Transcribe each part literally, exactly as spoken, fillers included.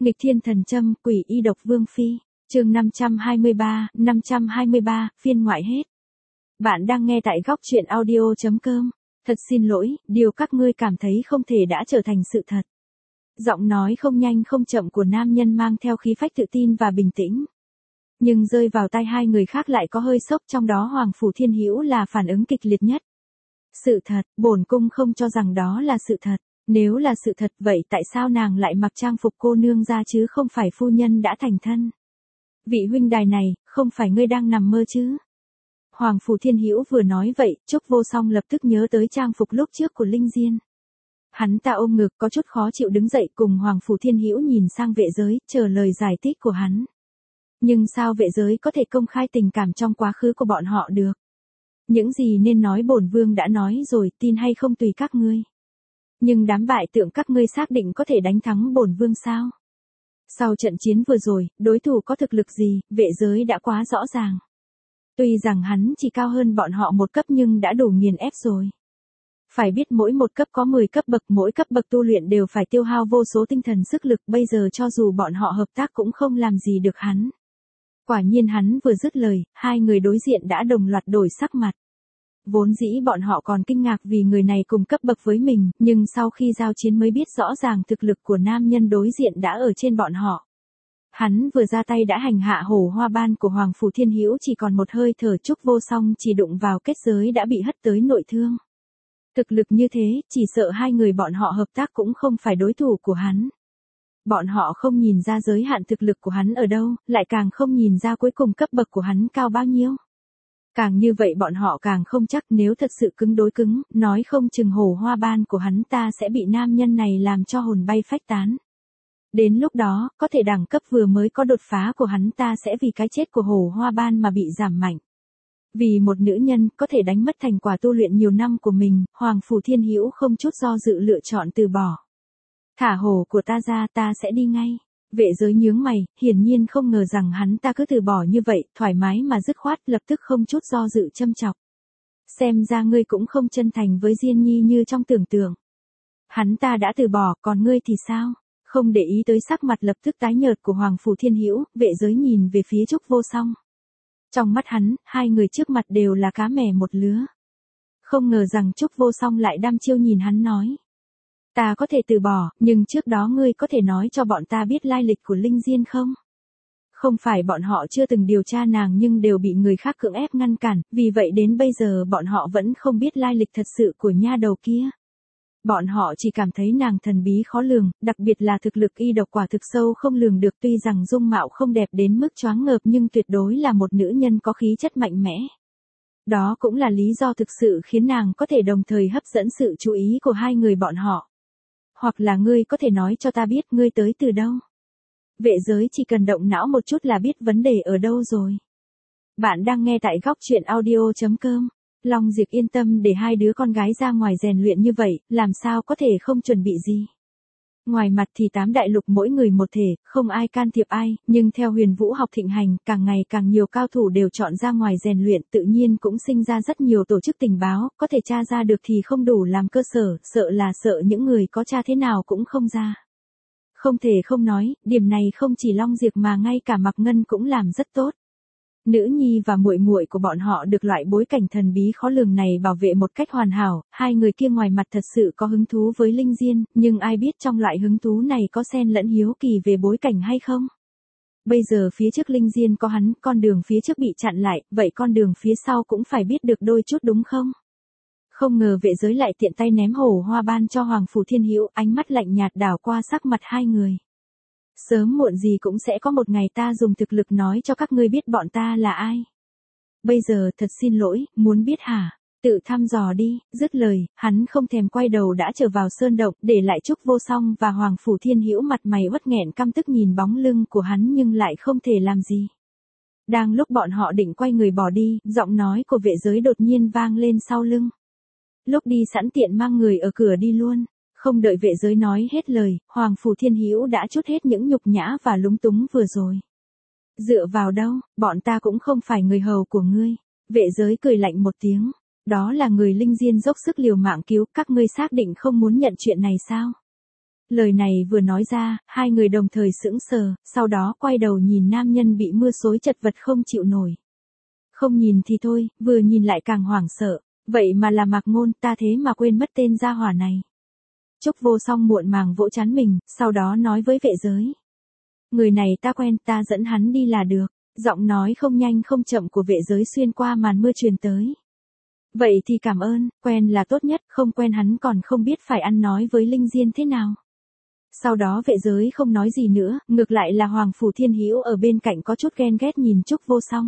Nghịch thiên thần châm, quỷ y độc vương phi, chương năm trăm hai mươi ba, năm trăm hai mươi ba, phiên ngoại hết. Bạn đang nghe tại góc truyện audio.com. Thật xin lỗi, điều các ngươi cảm thấy không thể đã trở thành sự thật. Giọng nói không nhanh không chậm của nam nhân mang theo khí phách tự tin và bình tĩnh. Nhưng rơi vào tai hai người khác lại có hơi sốc, trong đó Hoàng Phủ Thiên Hữu là phản ứng kịch liệt nhất. Sự thật, bổn cung không cho rằng đó là sự thật. Nếu là sự thật vậy tại sao nàng lại mặc trang phục cô nương ra chứ không phải phu nhân đã thành thân? Vị huynh đài này, không phải ngươi đang nằm mơ chứ? Hoàng Phủ Thiên Hữu vừa nói vậy, Trúc Vô Song lập tức nhớ tới trang phục lúc trước của Linh Diên. Hắn ta ôm ngực có chút khó chịu đứng dậy cùng Hoàng Phủ Thiên Hữu nhìn sang vệ giới, chờ lời giải thích của hắn. Nhưng sao vệ giới có thể công khai tình cảm trong quá khứ của bọn họ được? Những gì nên nói bổn vương đã nói rồi, tin hay không tùy các ngươi. Nhưng đám bại tượng các ngươi xác định có thể đánh thắng bổn vương sao? Sau trận chiến vừa rồi, đối thủ có thực lực gì, vệ giới đã quá rõ ràng. Tuy rằng hắn chỉ cao hơn bọn họ một cấp nhưng đã đủ nghiền ép rồi. Phải biết mỗi một cấp có mười cấp bậc, mỗi cấp bậc tu luyện đều phải tiêu hao vô số tinh thần sức lực, bây giờ cho dù bọn họ hợp tác cũng không làm gì được hắn. Quả nhiên hắn vừa dứt lời, hai người đối diện đã đồng loạt đổi sắc mặt. Vốn dĩ bọn họ còn kinh ngạc vì người này cùng cấp bậc với mình, nhưng sau khi giao chiến mới biết rõ ràng thực lực của nam nhân đối diện đã ở trên bọn họ. Hắn vừa ra tay đã hành hạ hổ hoa ban của Hoàng Phủ Thiên Hữu, chỉ còn một hơi thở Trúc Vô Song chỉ đụng vào kết giới đã bị hất tới nội thương. Thực lực như thế, chỉ sợ hai người bọn họ hợp tác cũng không phải đối thủ của hắn. Bọn họ không nhìn ra giới hạn thực lực của hắn ở đâu, lại càng không nhìn ra cuối cùng cấp bậc của hắn cao bao nhiêu. Càng như vậy bọn họ càng không chắc nếu thật sự cứng đối cứng, nói không chừng hổ hoa ban của hắn ta sẽ bị nam nhân này làm cho hồn bay phách tán. Đến lúc đó, có thể đẳng cấp vừa mới có đột phá của hắn ta sẽ vì cái chết của hổ hoa ban mà bị giảm mạnh. Vì một nữ nhân có thể đánh mất thành quả tu luyện nhiều năm của mình, Hoàng Phủ Thiên Hữu không chút do dự lựa chọn từ bỏ. Thả hổ của ta ra, ta sẽ đi ngay. Vệ giới nhướng mày, hiển nhiên không ngờ rằng hắn ta cứ từ bỏ như vậy, thoải mái mà dứt khoát, lập tức không chút do dự châm chọc. Xem ra ngươi cũng không chân thành với Diên Nhi như trong tưởng tượng. Hắn ta đã từ bỏ, còn ngươi thì sao? Không để ý tới sắc mặt lập tức tái nhợt của Hoàng Phủ Thiên Hữu, vệ giới nhìn về phía Trúc Vô Song. Trong mắt hắn, hai người trước mặt đều là cá mè một lứa. Không ngờ rằng Trúc Vô Song lại đăm chiêu nhìn hắn nói. Ta có thể từ bỏ, nhưng trước đó ngươi có thể nói cho bọn ta biết lai lịch của Linh Diên không? Không phải bọn họ chưa từng điều tra nàng nhưng đều bị người khác cưỡng ép ngăn cản, vì vậy đến bây giờ bọn họ vẫn không biết lai lịch thật sự của nha đầu kia. Bọn họ chỉ cảm thấy nàng thần bí khó lường, đặc biệt là thực lực y độc quả thực sâu không lường được, tuy rằng dung mạo không đẹp đến mức choáng ngợp nhưng tuyệt đối là một nữ nhân có khí chất mạnh mẽ. Đó cũng là lý do thực sự khiến nàng có thể đồng thời hấp dẫn sự chú ý của hai người bọn họ. Hoặc là ngươi có thể nói cho ta biết ngươi tới từ đâu? Vệ giới chỉ cần động não một chút là biết vấn đề ở đâu rồi. Bạn đang nghe tại góc truyện audio.com. Long Diệp yên tâm để hai đứa con gái ra ngoài rèn luyện như vậy, làm sao có thể không chuẩn bị gì. Ngoài mặt thì tám đại lục mỗi người một thể, không ai can thiệp ai, nhưng theo huyền vũ học thịnh hành, càng ngày càng nhiều cao thủ đều chọn ra ngoài rèn luyện, tự nhiên cũng sinh ra rất nhiều tổ chức tình báo, có thể tra ra được thì không đủ làm cơ sở, sợ là sợ những người có tra thế nào cũng không ra. Không thể không nói, điểm này không chỉ Long Diệp mà ngay cả Mạc Ngân cũng làm rất tốt. Nữ nhi và muội muội của bọn họ được loại bối cảnh thần bí khó lường này bảo vệ một cách hoàn hảo, hai người kia ngoài mặt thật sự có hứng thú với Linh Diên, nhưng ai biết trong loại hứng thú này có xen lẫn hiếu kỳ về bối cảnh hay không? Bây giờ phía trước Linh Diên có hắn, con đường phía trước bị chặn lại, vậy con đường phía sau cũng phải biết được đôi chút đúng không? Không ngờ vệ giới lại tiện tay ném hổ hoa ban cho Hoàng Phủ Thiên Hữu, ánh mắt lạnh nhạt đảo qua sắc mặt hai người. Sớm muộn gì cũng sẽ có một ngày ta dùng thực lực nói cho các ngươi biết bọn ta là ai. Bây giờ thật xin lỗi, muốn biết hả? Tự thăm dò đi, dứt lời, hắn không thèm quay đầu đã trở vào sơn động, để lại Trúc Vô Song và Hoàng Phủ Thiên Hữu mặt mày uất nghẹn căm tức nhìn bóng lưng của hắn nhưng lại không thể làm gì. Đang lúc bọn họ định quay người bỏ đi, giọng nói của vệ giới đột nhiên vang lên sau lưng. Lúc đi sẵn tiện mang người ở cửa đi luôn. Không đợi vệ giới nói hết lời, Hoàng Phủ Thiên Hữu đã trút hết những nhục nhã và lúng túng vừa rồi. Dựa vào đâu, bọn ta cũng không phải người hầu của ngươi. Vệ giới cười lạnh một tiếng. Đó là người Linh Diên dốc sức liều mạng cứu, các ngươi xác định không muốn nhận chuyện này sao? Lời này vừa nói ra, hai người đồng thời sững sờ, sau đó quay đầu nhìn nam nhân bị mưa xối chật vật không chịu nổi. Không nhìn thì thôi, vừa nhìn lại càng hoảng sợ, vậy mà là Mạc Ngôn, ta thế mà quên mất tên gia hỏa này. Trúc Vô Song muộn màng vỗ trán mình, sau đó nói với vệ giới. Người này ta quen, ta dẫn hắn đi là được. Giọng nói không nhanh không chậm của vệ giới xuyên qua màn mưa truyền tới. Vậy thì cảm ơn, quen là tốt nhất, không quen hắn còn không biết phải ăn nói với Linh Diên thế nào. Sau đó vệ giới không nói gì nữa, ngược lại là Hoàng Phủ Thiên Hữu ở bên cạnh có chút ghen ghét nhìn Trúc Vô Song.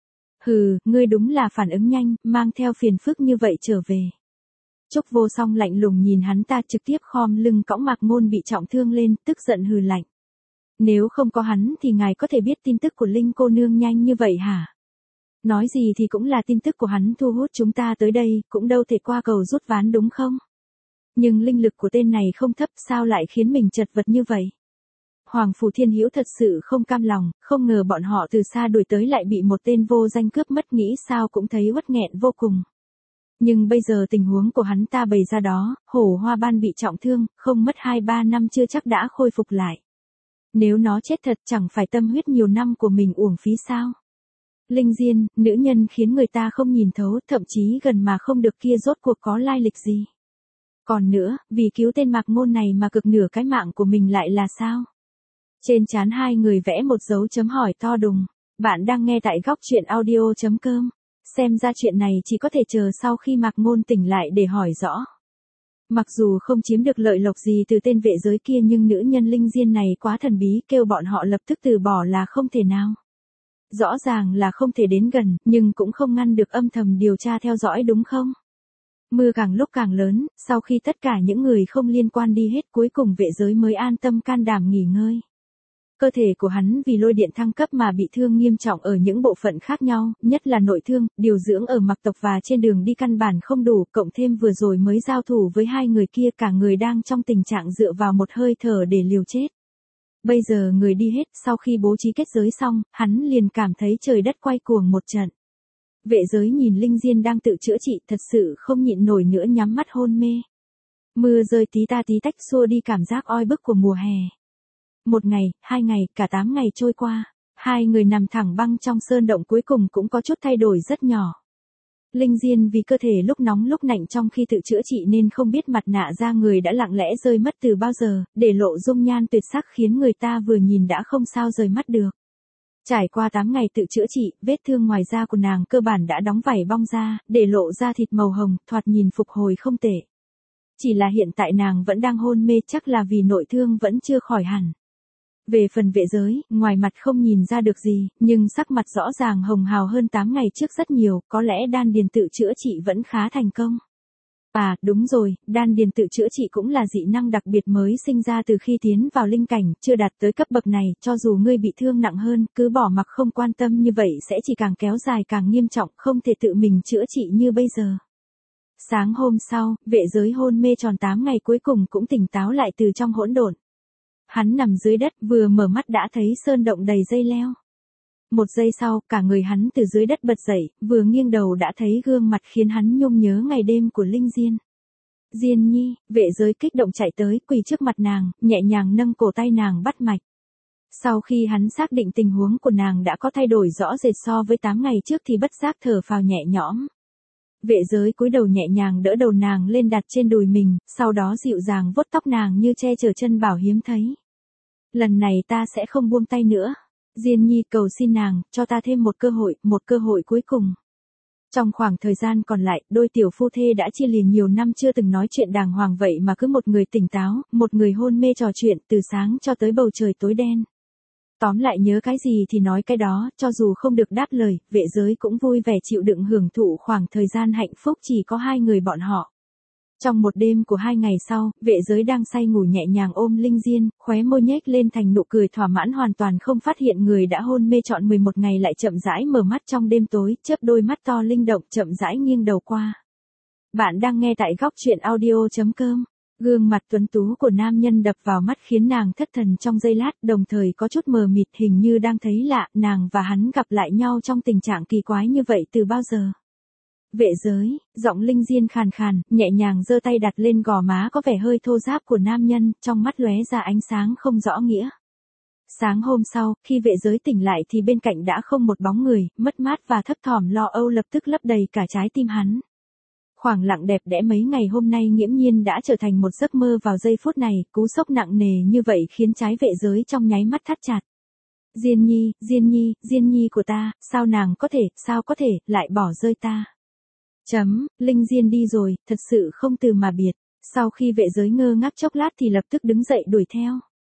Hừ, ngươi đúng là phản ứng nhanh, mang theo phiền phức như vậy trở về. Trúc Vô Song lạnh lùng nhìn hắn ta trực tiếp khom lưng cõng Mạc Ngôn bị trọng thương lên, tức giận hừ lạnh. Nếu không có hắn thì ngài có thể biết tin tức của Linh cô nương nhanh như vậy hả? Nói gì thì cũng là tin tức của hắn thu hút chúng ta tới đây, cũng đâu thể qua cầu rút ván đúng không? Nhưng linh lực của tên này không thấp sao lại khiến mình chật vật như vậy? Hoàng Phủ Thiên Hữu thật sự không cam lòng, không ngờ bọn họ từ xa đuổi tới lại bị một tên vô danh cướp mất, nghĩ sao cũng thấy uất nghẹn vô cùng. Nhưng bây giờ tình huống của hắn ta bày ra đó, Hổ Hoa Ban bị trọng thương, không mất hai ba năm chưa chắc đã khôi phục lại. Nếu nó chết thật chẳng phải tâm huyết nhiều năm của mình uổng phí sao? Linh Diên, nữ nhân khiến người ta không nhìn thấu, thậm chí gần mà không được kia rốt cuộc có lai lịch gì. Còn nữa, vì cứu tên Mạc Ngôn này mà cực nửa cái mạng của mình lại là sao? Trên trán hai người vẽ một dấu chấm hỏi to đùng. Bạn đang nghe tại góc truyện audio chấm com. Xem ra chuyện này chỉ có thể chờ sau khi Mạc Ngôn tỉnh lại để hỏi rõ. Mặc dù không chiếm được lợi lộc gì từ tên vệ giới kia nhưng nữ nhân Linh Diên này quá thần bí, kêu bọn họ lập tức từ bỏ là không thể nào. Rõ ràng là không thể đến gần, nhưng cũng không ngăn được âm thầm điều tra theo dõi đúng không? Mưa càng lúc càng lớn, sau khi tất cả những người không liên quan đi hết cuối cùng vệ giới mới an tâm can đảm nghỉ ngơi. Cơ thể của hắn vì lôi điện thăng cấp mà bị thương nghiêm trọng ở những bộ phận khác nhau, nhất là nội thương, điều dưỡng ở mặc tộc và trên đường đi căn bản không đủ, cộng thêm vừa rồi mới giao thủ với hai người kia, cả người đang trong tình trạng dựa vào một hơi thở để liều chết. Bây giờ người đi hết, sau khi bố trí kết giới xong, hắn liền cảm thấy trời đất quay cuồng một trận. Vệ giới nhìn Linh Diên đang tự chữa trị, thật sự không nhịn nổi nữa nhắm mắt hôn mê. Mưa rơi tí ta tí tách xua đi cảm giác oi bức của mùa hè. Một ngày, hai ngày, cả tám ngày trôi qua, hai người nằm thẳng băng trong sơn động cuối cùng cũng có chút thay đổi rất nhỏ. Linh Diên vì cơ thể lúc nóng lúc lạnh trong khi tự chữa trị nên không biết mặt nạ da người đã lặng lẽ rơi mất từ bao giờ, để lộ dung nhan tuyệt sắc khiến người ta vừa nhìn đã không sao rời mắt được. Trải qua tám ngày tự chữa trị, vết thương ngoài da của nàng cơ bản đã đóng vảy bong ra, để lộ ra thịt màu hồng, thoạt nhìn phục hồi không tệ. Chỉ là hiện tại nàng vẫn đang hôn mê, chắc là vì nội thương vẫn chưa khỏi hẳn. Về phần vệ giới, ngoài mặt không nhìn ra được gì, nhưng sắc mặt rõ ràng hồng hào hơn tám ngày trước rất nhiều, có lẽ đan điền tự chữa trị vẫn khá thành công. À, đúng rồi, đan điền tự chữa trị cũng là dị năng đặc biệt mới sinh ra từ khi tiến vào linh cảnh, chưa đạt tới cấp bậc này, cho dù ngươi bị thương nặng hơn, cứ bỏ mặc không quan tâm như vậy sẽ chỉ càng kéo dài càng nghiêm trọng, không thể tự mình chữa trị như bây giờ. Sáng hôm sau, vệ giới hôn mê tròn tám ngày cuối cùng cũng tỉnh táo lại từ trong hỗn độn. Hắn nằm dưới đất, vừa mở mắt đã thấy sơn động đầy dây leo. Một giây sau, cả người hắn từ dưới đất bật dậy, vừa nghiêng đầu đã thấy gương mặt khiến hắn nhung nhớ ngày đêm của Linh Diên. Diên nhi, vệ giới kích động chạy tới, quỳ trước mặt nàng, nhẹ nhàng nâng cổ tay nàng bắt mạch. Sau khi hắn xác định tình huống của nàng đã có thay đổi rõ rệt so với tám ngày trước thì bất giác thở phào nhẹ nhõm. Vệ giới cúi đầu nhẹ nhàng đỡ đầu nàng lên đặt trên đùi mình, sau đó dịu dàng vuốt tóc nàng như che chở chân bảo hiếm thấy. Lần này ta sẽ không buông tay nữa. Diên nhi cầu xin nàng, cho ta thêm một cơ hội, một cơ hội cuối cùng. Trong khoảng thời gian còn lại, đôi tiểu phu thê đã chia liền nhiều năm chưa từng nói chuyện đàng hoàng vậy mà cứ một người tỉnh táo, một người hôn mê trò chuyện từ sáng cho tới bầu trời tối đen. Tóm lại nhớ cái gì thì nói cái đó, cho dù không được đáp lời, vệ giới cũng vui vẻ chịu đựng hưởng thụ khoảng thời gian hạnh phúc chỉ có hai người bọn họ. Trong một đêm của hai ngày sau, vệ giới đang say ngủ nhẹ nhàng ôm Linh Diên, khóe môi nhếch lên thành nụ cười thỏa mãn hoàn toàn không phát hiện người đã hôn mê trọn mười một ngày lại chậm rãi mở mắt trong đêm tối, chớp đôi mắt to linh động chậm rãi nghiêng đầu qua. Bạn đang nghe tại góc truyện audio chấm com. Gương mặt tuấn tú của nam nhân đập vào mắt khiến nàng thất thần trong giây lát, đồng thời có chút mờ mịt, hình như đang thấy lạ, nàng và hắn gặp lại nhau trong tình trạng kỳ quái như vậy từ bao giờ. Vệ giới, giọng Linh Diên khàn khàn, nhẹ nhàng giơ tay đặt lên gò má có vẻ hơi thô ráp của nam nhân, trong mắt lóe ra ánh sáng không rõ nghĩa. Sáng hôm sau, khi vệ giới tỉnh lại thì bên cạnh đã không một bóng người, mất mát và thấp thỏm lo âu lập tức lấp đầy cả trái tim hắn. Khoảng lặng đẹp đẽ mấy ngày hôm nay nghiễm nhiên đã trở thành một giấc mơ vào giây phút này, cú sốc nặng nề như vậy khiến trái vệ giới trong nháy mắt thắt chặt. Diên Nhi, Diên Nhi, Diên Nhi của ta, sao nàng có thể, sao có thể, lại bỏ rơi ta. Chấm, Linh Diên đi rồi, thật sự không từ mà biệt. Sau khi vệ giới ngơ ngác chốc lát thì lập tức đứng dậy đuổi theo.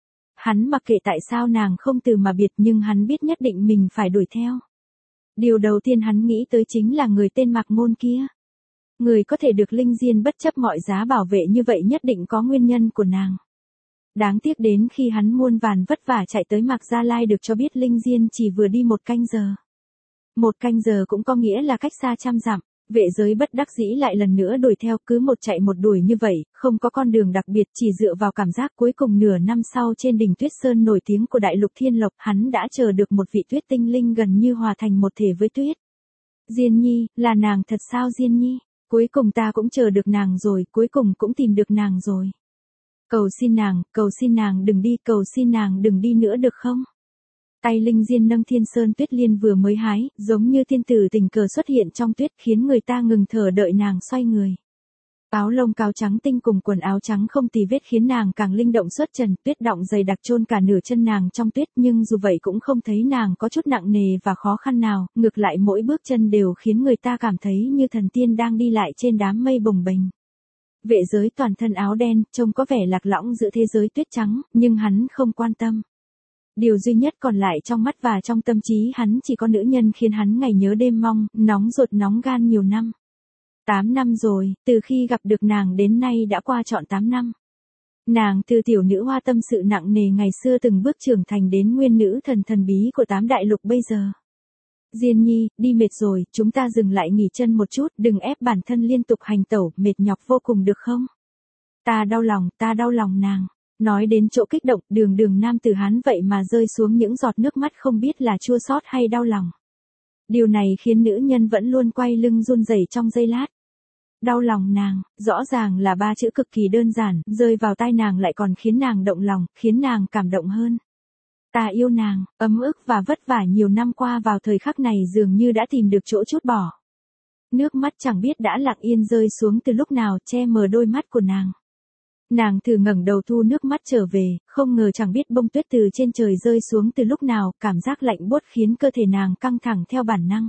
Hắn mặc kệ tại sao nàng không từ mà biệt nhưng hắn biết nhất định mình phải đuổi theo. Điều đầu tiên hắn nghĩ tới chính là người tên Mạc Ngôn kia. Người có thể được Linh Diên bất chấp mọi giá bảo vệ như vậy nhất định có nguyên nhân của nàng. Đáng tiếc đến khi hắn muôn vàn vất vả chạy tới Mạc Gia Lai được cho biết Linh Diên chỉ vừa đi một canh giờ. Một canh giờ cũng có nghĩa là cách xa trăm dặm. Vệ giới bất đắc dĩ lại lần nữa đuổi theo, cứ một chạy một đuổi như vậy, không có con đường đặc biệt, chỉ dựa vào cảm giác. Cuối cùng nửa năm sau trên đỉnh Tuyết Sơn nổi tiếng của Đại Lục Thiên Lộc, hắn đã chờ được một vị tuyết tinh linh gần như hòa thành một thể với tuyết. Diên Nhi, là nàng thật sao Diên Nhi? Cuối cùng ta cũng chờ được nàng rồi, cuối cùng cũng tìm được nàng rồi. Cầu xin nàng, cầu xin nàng đừng đi, cầu xin nàng đừng đi nữa được không? Tay Linh Diên nâng Thiên Sơn Tuyết Liên vừa mới hái, giống như thiên tử tình cờ xuất hiện trong tuyết, khiến người ta ngừng thở đợi nàng xoay người. Áo lông cáo trắng tinh cùng quần áo trắng không tì vết khiến nàng càng linh động xuất trần, tuyết đọng dày đặc chôn cả nửa chân nàng trong tuyết, nhưng dù vậy cũng không thấy nàng có chút nặng nề và khó khăn nào, ngược lại mỗi bước chân đều khiến người ta cảm thấy như thần tiên đang đi lại trên đám mây bồng bềnh. Vệ giới toàn thân áo đen, trông có vẻ lạc lõng giữa thế giới tuyết trắng, nhưng hắn không quan tâm. Điều duy nhất còn lại trong mắt và trong tâm trí hắn chỉ có nữ nhân khiến hắn ngày nhớ đêm mong, nóng ruột nóng gan nhiều năm. Tám năm rồi, từ khi gặp được nàng đến nay đã qua trọn tám năm. Nàng từ tiểu nữ hoa tâm sự nặng nề ngày xưa từng bước trưởng thành đến nguyên nữ thần thần bí của tám đại lục bây giờ. Diên Nhi, đi mệt rồi, chúng ta dừng lại nghỉ chân một chút, đừng ép bản thân liên tục hành tẩu, mệt nhọc vô cùng được không? Ta đau lòng, ta đau lòng nàng. Nói đến chỗ kích động, đường đường nam tử Hán vậy mà rơi xuống những giọt nước mắt không biết là chua xót hay đau lòng. Điều này khiến nữ nhân vẫn luôn quay lưng run rẩy trong giây lát. Đau lòng nàng, rõ ràng là ba chữ cực kỳ đơn giản, rơi vào tai nàng lại còn khiến nàng động lòng, khiến nàng cảm động hơn. Ta yêu nàng, ấm ức và vất vả nhiều năm qua vào thời khắc này dường như đã tìm được chỗ trút bỏ. Nước mắt chẳng biết đã lặng yên rơi xuống từ lúc nào che mờ đôi mắt của nàng. Nàng thử ngẩng đầu thu nước mắt trở về, không ngờ chẳng biết bông tuyết từ trên trời rơi xuống từ lúc nào, cảm giác lạnh buốt khiến cơ thể nàng căng thẳng theo bản năng.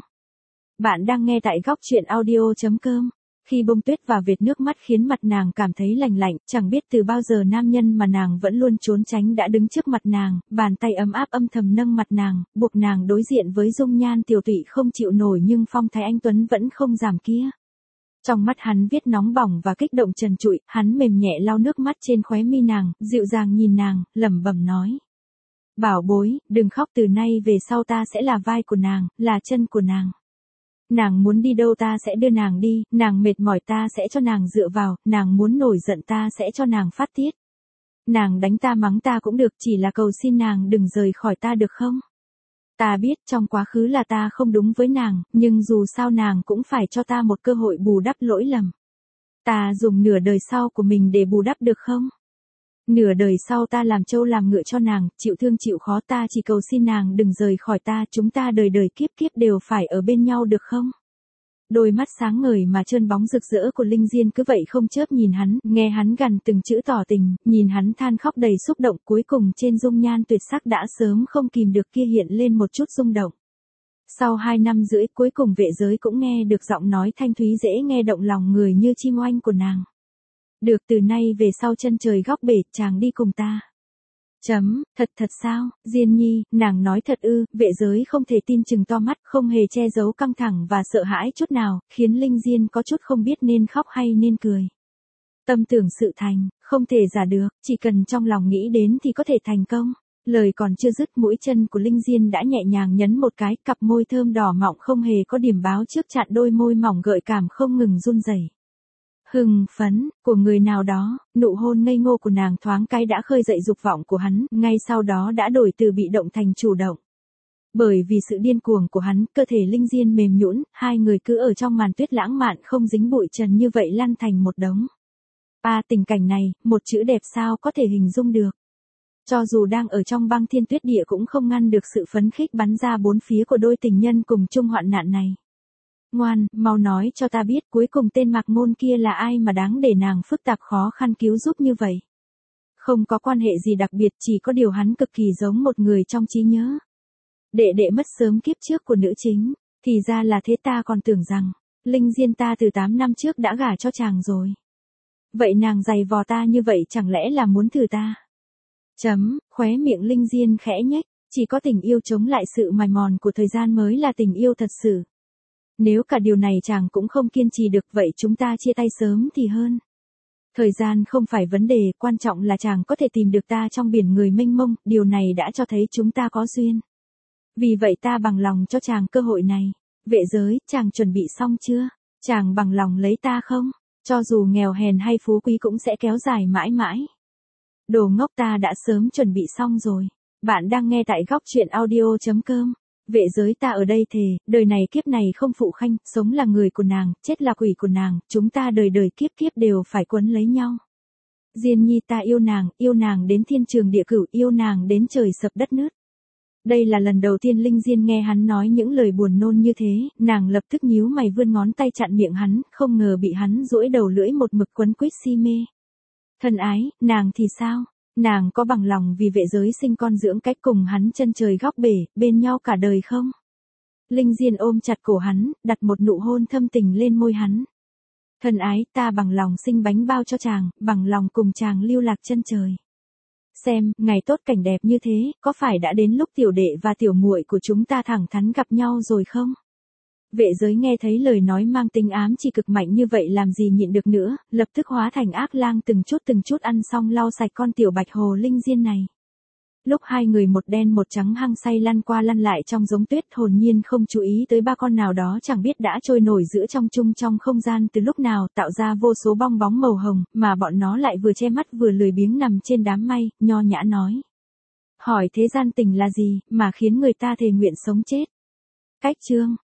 Bạn đang nghe tại góc truyện audio chấm com. Khi bông tuyết và vệt nước mắt khiến mặt nàng cảm thấy lành lạnh, chẳng biết từ bao giờ nam nhân mà nàng vẫn luôn trốn tránh đã đứng trước mặt nàng, bàn tay ấm áp âm thầm nâng mặt nàng, buộc nàng đối diện với dung nhan tiểu tụy không chịu nổi nhưng phong thái anh tuấn vẫn không giảm kia. Trong mắt hắn viết nóng bỏng và kích động trần trụi, hắn mềm nhẹ lau nước mắt trên khóe mi nàng, dịu dàng nhìn nàng, lẩm bẩm nói. Bảo bối, đừng khóc, từ nay về sau ta sẽ là vai của nàng, là chân của nàng. Nàng muốn đi đâu ta sẽ đưa nàng đi, nàng mệt mỏi ta sẽ cho nàng dựa vào, nàng muốn nổi giận ta sẽ cho nàng phát tiết. Nàng đánh ta mắng ta cũng được, chỉ là cầu xin nàng đừng rời khỏi ta được không? Ta biết trong quá khứ là ta không đúng với nàng, nhưng dù sao nàng cũng phải cho ta một cơ hội bù đắp lỗi lầm. Ta dùng nửa đời sau của mình để bù đắp được không? Nửa đời sau ta làm trâu làm ngựa cho nàng, chịu thương chịu khó, ta chỉ cầu xin nàng đừng rời khỏi ta, chúng ta đời đời kiếp kiếp đều phải ở bên nhau được không? Đôi mắt sáng ngời mà trơn bóng rực rỡ của Linh Diên cứ vậy không chớp nhìn hắn, nghe hắn gằn từng chữ tỏ tình, nhìn hắn than khóc đầy xúc động, cuối cùng trên dung nhan tuyệt sắc đã sớm không kìm được kia hiện lên một chút rung động. Sau hai năm rưỡi cuối cùng vệ giới cũng nghe được giọng nói thanh thúy dễ nghe động lòng người như chim oanh của nàng. Được, từ nay về sau chân trời góc bể, chàng đi cùng ta. Chấm, thật thật sao, Diên Nhi, nàng nói thật ư, vệ giới không thể tin chừng to mắt, không hề che giấu căng thẳng và sợ hãi chút nào, khiến Linh Diên có chút không biết nên khóc hay nên cười. Tâm tưởng sự thành, không thể giả được, chỉ cần trong lòng nghĩ đến thì có thể thành công. Lời còn chưa dứt mũi chân của Linh Diên đã nhẹ nhàng nhấn một cái, cặp môi thơm đỏ mọng không hề có điểm báo trước chặn đôi môi mỏng gợi cảm không ngừng run rẩy. Hưng phấn, của người nào đó, nụ hôn ngây ngô của nàng thoáng cái đã khơi dậy dục vọng của hắn, ngay sau đó đã đổi từ bị động thành chủ động. Bởi vì sự điên cuồng của hắn, cơ thể Linh Diên mềm nhũn, hai người cứ ở trong màn tuyết lãng mạn không dính bụi trần như vậy lăn thành một đống. À, tình cảnh này, một chữ đẹp sao có thể hình dung được. Cho dù đang ở trong băng thiên tuyết địa cũng không ngăn được sự phấn khích bắn ra bốn phía của đôi tình nhân cùng chung hoạn nạn này. Ngoan, mau nói cho ta biết cuối cùng tên Mạc Ngôn kia là ai mà đáng để nàng phức tạp khó khăn cứu giúp như vậy. Không có quan hệ gì đặc biệt, chỉ có điều hắn cực kỳ giống một người trong trí nhớ. Đệ đệ mất sớm kiếp trước của nữ chính, thì ra là thế, ta còn tưởng rằng, Linh Diên ta từ tám năm trước đã gả cho chàng rồi. Vậy nàng giày vò ta như vậy chẳng lẽ là muốn thử ta? Chấm, khóe miệng Linh Diên khẽ nhếch, chỉ có tình yêu chống lại sự mài mòn của thời gian mới là tình yêu thật sự. Nếu cả điều này chàng cũng không kiên trì được vậy chúng ta chia tay sớm thì hơn. Thời gian không phải vấn đề, quan trọng là chàng có thể tìm được ta trong biển người mênh mông, điều này đã cho thấy chúng ta có duyên. Vì vậy ta bằng lòng cho chàng cơ hội này. Vệ giới, chàng chuẩn bị xong chưa? Chàng bằng lòng lấy ta không? Cho dù nghèo hèn hay phú quý cũng sẽ kéo dài mãi mãi. Đồ ngốc, ta đã sớm chuẩn bị xong rồi. Bạn đang nghe tại góc truyện audio chấm com. Vệ giới, ta ở đây thề, đời này kiếp này không phụ khanh, sống là người của nàng, chết là quỷ của nàng, chúng ta đời đời kiếp kiếp đều phải quấn lấy nhau. Diên nhi, ta yêu nàng, yêu nàng đến thiên trường địa cửu, yêu nàng đến trời sập đất nứt. Đây là lần đầu tiên Linh Diên nghe hắn nói những lời buồn nôn như thế, nàng lập tức nhíu mày vươn ngón tay chặn miệng hắn, không ngờ bị hắn duỗi đầu lưỡi một mực quấn quýt si mê. Thân ái, nàng thì sao? Nàng có bằng lòng vì vệ giới sinh con dưỡng cách cùng hắn chân trời góc bể, bên nhau cả đời không? Linh Diên ôm chặt cổ hắn, đặt một nụ hôn thâm tình lên môi hắn. Thân ái, ta bằng lòng sinh bánh bao cho chàng, bằng lòng cùng chàng lưu lạc chân trời. Xem, ngày tốt cảnh đẹp như thế, có phải đã đến lúc tiểu đệ và tiểu muội của chúng ta thẳng thắn gặp nhau rồi không? Vệ giới nghe thấy lời nói mang tính ám chỉ cực mạnh như vậy làm gì nhịn được nữa, lập tức hóa thành ác lang từng chút từng chút ăn xong lau sạch con tiểu bạch hồ Linh Diên này. Lúc hai người một đen một trắng hăng say lăn qua lăn lại trong giống tuyết, hồn nhiên không chú ý tới ba con nào đó chẳng biết đã trôi nổi giữa trong chung trong không gian từ lúc nào, tạo ra vô số bong bóng màu hồng, mà bọn nó lại vừa che mắt vừa lười biếng nằm trên đám mây, nho nhã nói. Hỏi thế gian tình là gì, mà khiến người ta thề nguyện sống chết? Cách chương